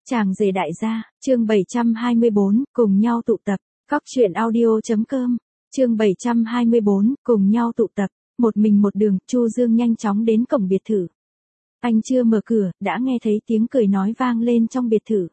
Chàng rể đại gia, chương 724, cùng nhau tụ tập, Cóc truyện audio.com, chương 724, cùng nhau tụ tập, một mình một đường, Chu Dương nhanh chóng đến cổng biệt thự. Anh chưa mở cửa, đã nghe thấy tiếng cười nói vang lên trong biệt thự.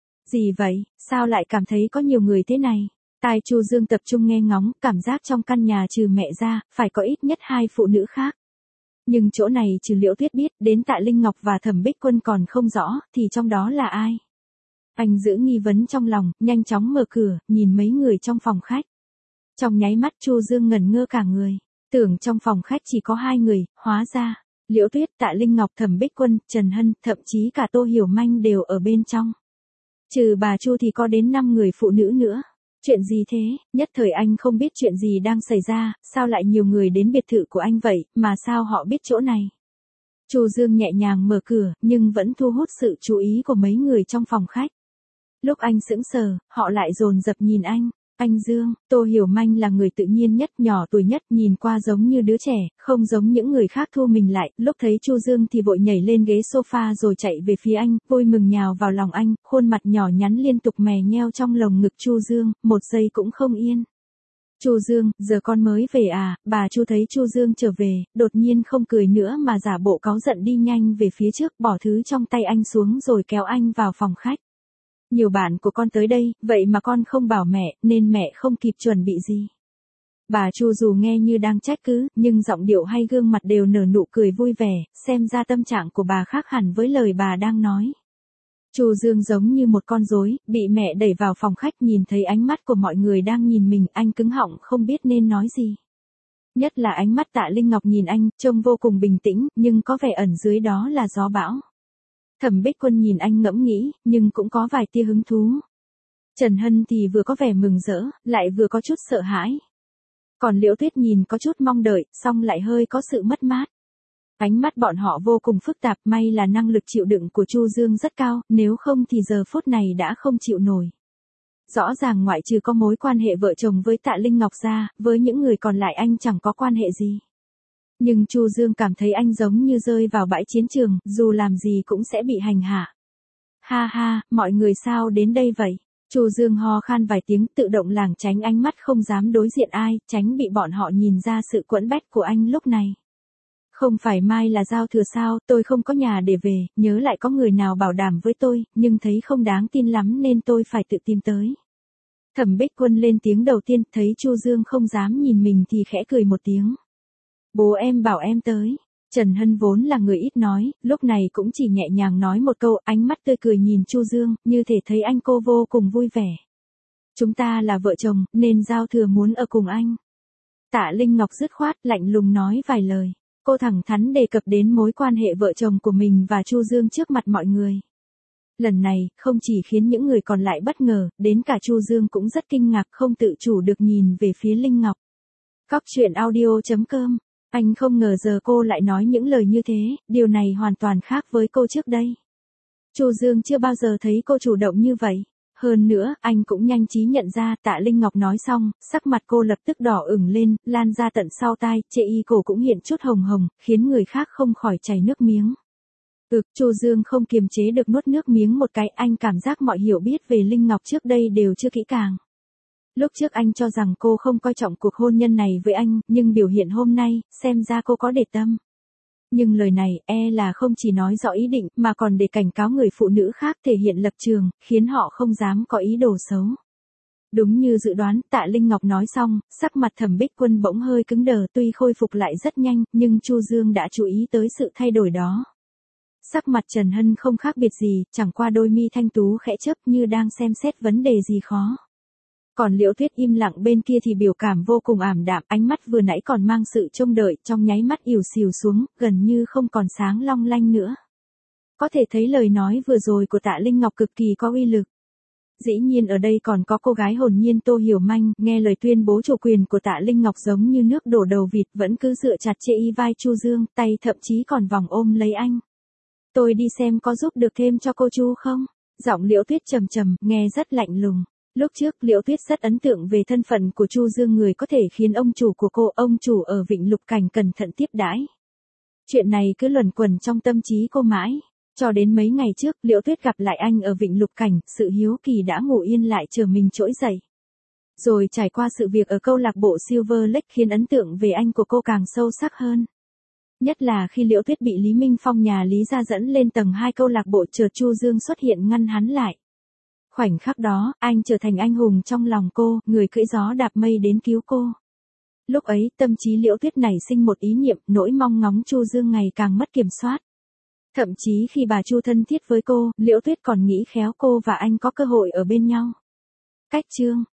Gì vậy, sao lại cảm thấy có nhiều người thế này? Tai Chu Dương tập trung nghe ngóng, cảm giác trong căn nhà trừ mẹ ra, phải có ít nhất 2 phụ nữ khác. Nhưng chỗ này trừ Liễu Tuyết biết, đến Tạ Linh Ngọc và Thẩm Bích Quân còn không rõ, thì trong đó là ai? Anh giữ nghi vấn trong lòng, nhanh chóng mở cửa, nhìn mấy người trong phòng khách. Trong nháy mắt Chu Dương ngẩn ngơ cả người, tưởng trong phòng khách chỉ có 2 người, hóa ra, Liễu Tuyết, Tạ Linh Ngọc, Thẩm Bích Quân, Trần Hân, thậm chí cả Tô Hiểu Manh đều ở bên trong. Trừ bà Chu thì có đến 5 người phụ nữ nữa. Chuyện gì thế, nhất thời anh không biết chuyện gì đang xảy ra, sao lại nhiều người đến biệt thự của anh vậy, mà sao họ biết chỗ này. Chu Dương nhẹ nhàng mở cửa, nhưng vẫn thu hút sự chú ý của mấy người trong phòng khách. Lúc anh sững sờ, họ lại dồn dập nhìn anh. Anh Dương, Tô Hiểu Manh là người tự nhiên nhất, nhỏ tuổi nhất, nhìn qua giống như đứa trẻ, không giống những người khác thu mình lại. Lúc thấy Chu Dương thì vội nhảy lên ghế sofa rồi chạy về phía anh, vui mừng nhào vào lòng anh, khuôn mặt nhỏ nhắn liên tục mè nheo trong lồng ngực Chu Dương, một giây cũng không yên. Chu Dương, giờ con mới về à? Bà Chu thấy Chu Dương trở về, đột nhiên không cười nữa mà giả bộ cáu giận đi nhanh về phía trước, bỏ thứ trong tay anh xuống rồi kéo anh vào phòng khách. Nhiều bạn của con tới đây, vậy mà con không bảo mẹ, nên mẹ không kịp chuẩn bị gì. Bà Chu dù nghe như đang trách cứ, nhưng giọng điệu hay gương mặt đều nở nụ cười vui vẻ, xem ra tâm trạng của bà khác hẳn với lời bà đang nói. Chu Dương giống như một con rối, bị mẹ đẩy vào phòng khách, nhìn thấy ánh mắt của mọi người đang nhìn mình, anh cứng họng không biết nên nói gì. Nhất là ánh mắt Tạ Linh Ngọc nhìn anh, trông vô cùng bình tĩnh, nhưng có vẻ ẩn dưới đó là gió bão. Thẩm Bích Quân nhìn anh ngẫm nghĩ, nhưng cũng có vài tia hứng thú. Trần Hân thì vừa có vẻ mừng rỡ, lại vừa có chút sợ hãi. Còn Liễu Tuyết nhìn có chút mong đợi, song lại hơi có sự mất mát. Ánh mắt bọn họ vô cùng phức tạp, may là năng lực chịu đựng của Chu Dương rất cao, nếu không thì giờ phút này đã không chịu nổi. Rõ ràng ngoại trừ có mối quan hệ vợ chồng với Tạ Linh Ngọc ra, với những người còn lại anh chẳng có quan hệ gì. Nhưng Chu Dương cảm thấy anh giống như rơi vào bãi chiến trường, dù làm gì cũng sẽ bị hành hạ. Ha ha, mọi người sao đến đây vậy? Chu Dương ho khan vài tiếng, tự động lảng tránh ánh mắt, không dám đối diện ai, tránh bị bọn họ nhìn ra sự quẫn bách của anh lúc này. Không phải mai là giao thừa sao, tôi không có nhà để về, nhớ lại có người nào bảo đảm với tôi, nhưng thấy không đáng tin lắm nên tôi phải tự tìm tới. Thẩm Bích Quân lên tiếng đầu tiên, thấy Chu Dương không dám nhìn mình thì khẽ cười một tiếng. Bố em bảo em tới. Trần Hân vốn là người ít nói, lúc này cũng chỉ nhẹ nhàng nói một câu, ánh mắt tươi cười nhìn Chu Dương, như thể thấy anh cô vô cùng vui vẻ. Chúng ta là vợ chồng, nên giao thừa muốn ở cùng anh. Tạ Linh Ngọc dứt khoát, lạnh lùng nói vài lời. Cô thẳng thắn đề cập đến mối quan hệ vợ chồng của mình và Chu Dương trước mặt mọi người. Lần này, không chỉ khiến những người còn lại bất ngờ, đến cả Chu Dương cũng rất kinh ngạc, không tự chủ được nhìn về phía Linh Ngọc. Cóc truyện audio.com. Anh không ngờ giờ cô lại nói những lời như thế, điều này hoàn toàn khác với cô trước đây. Chu Dương chưa bao giờ thấy cô chủ động như vậy. Hơn nữa, anh cũng nhanh trí nhận ra. Tạ Linh Ngọc nói xong, sắc mặt cô lập tức đỏ ửng lên, lan ra tận sau tai, chệ y cổ cũng hiện chút hồng hồng, khiến người khác không khỏi chảy nước miếng. Chu Dương không kiềm chế được nuốt nước miếng một cái, anh cảm giác mọi hiểu biết về Linh Ngọc trước đây đều chưa kỹ càng. Lúc trước anh cho rằng cô không coi trọng cuộc hôn nhân này với anh, nhưng biểu hiện hôm nay, xem ra cô có để tâm. Nhưng lời này, là không chỉ nói rõ ý định, mà còn để cảnh cáo người phụ nữ khác thể hiện lập trường, khiến họ không dám có ý đồ xấu. Đúng như dự đoán, Tạ Linh Ngọc nói xong, sắc mặt Thẩm Bích Quân bỗng hơi cứng đờ, tuy khôi phục lại rất nhanh, nhưng Chu Dương đã chú ý tới sự thay đổi đó. Sắc mặt Trần Hân không khác biệt gì, chẳng qua đôi mi thanh tú khẽ chớp như đang xem xét vấn đề gì khó. Còn Liễu Tuyết im lặng bên kia thì biểu cảm vô cùng ảm đạm, ánh mắt vừa nãy còn mang sự trông đợi, trong nháy mắt ỉu xìu xuống, gần như không còn sáng long lanh nữa. Có thể thấy lời nói vừa rồi của Tạ Linh Ngọc cực kỳ có uy lực. Dĩ nhiên ở đây còn có cô gái hồn nhiên Tô Hiểu Manh, nghe lời tuyên bố chủ quyền của Tạ Linh Ngọc giống như nước đổ đầu vịt, vẫn cứ dựa chặt chê y vai Chu Dương, tay thậm chí còn vòng ôm lấy anh. Tôi đi xem có giúp được thêm cho cô Chu không? Giọng Liễu Tuyết trầm trầm, nghe rất lạnh lùng. Lúc trước Liễu Tuyết rất ấn tượng về thân phận của Chu Dương, người có thể khiến ông chủ của cô, ông chủ ở Vịnh Lục Cảnh cẩn thận tiếp đãi. Chuyện này cứ luẩn quẩn trong tâm trí cô mãi. Cho đến mấy ngày trước, Liễu Tuyết gặp lại anh ở Vịnh Lục Cảnh, sự hiếu kỳ đã ngủ yên lại chờ mình trỗi dậy. Rồi trải qua sự việc ở câu lạc bộ Silver Lake khiến ấn tượng về anh của cô càng sâu sắc hơn. Nhất là khi Liễu Tuyết bị Lý Minh Phong nhà Lý ra dẫn lên tầng 2 câu lạc bộ, chợt Chu Dương xuất hiện ngăn hắn lại. Khoảnh khắc đó, anh trở thành anh hùng trong lòng cô, người cưỡi gió đạp mây đến cứu cô. Lúc ấy, tâm trí Liễu Tuyết nảy sinh một ý niệm, nỗi mong ngóng Chu Dương ngày càng mất kiểm soát. Thậm chí khi bà Chu thân thiết với cô, Liễu Tuyết còn nghĩ khéo cô và anh có cơ hội ở bên nhau. Cách chương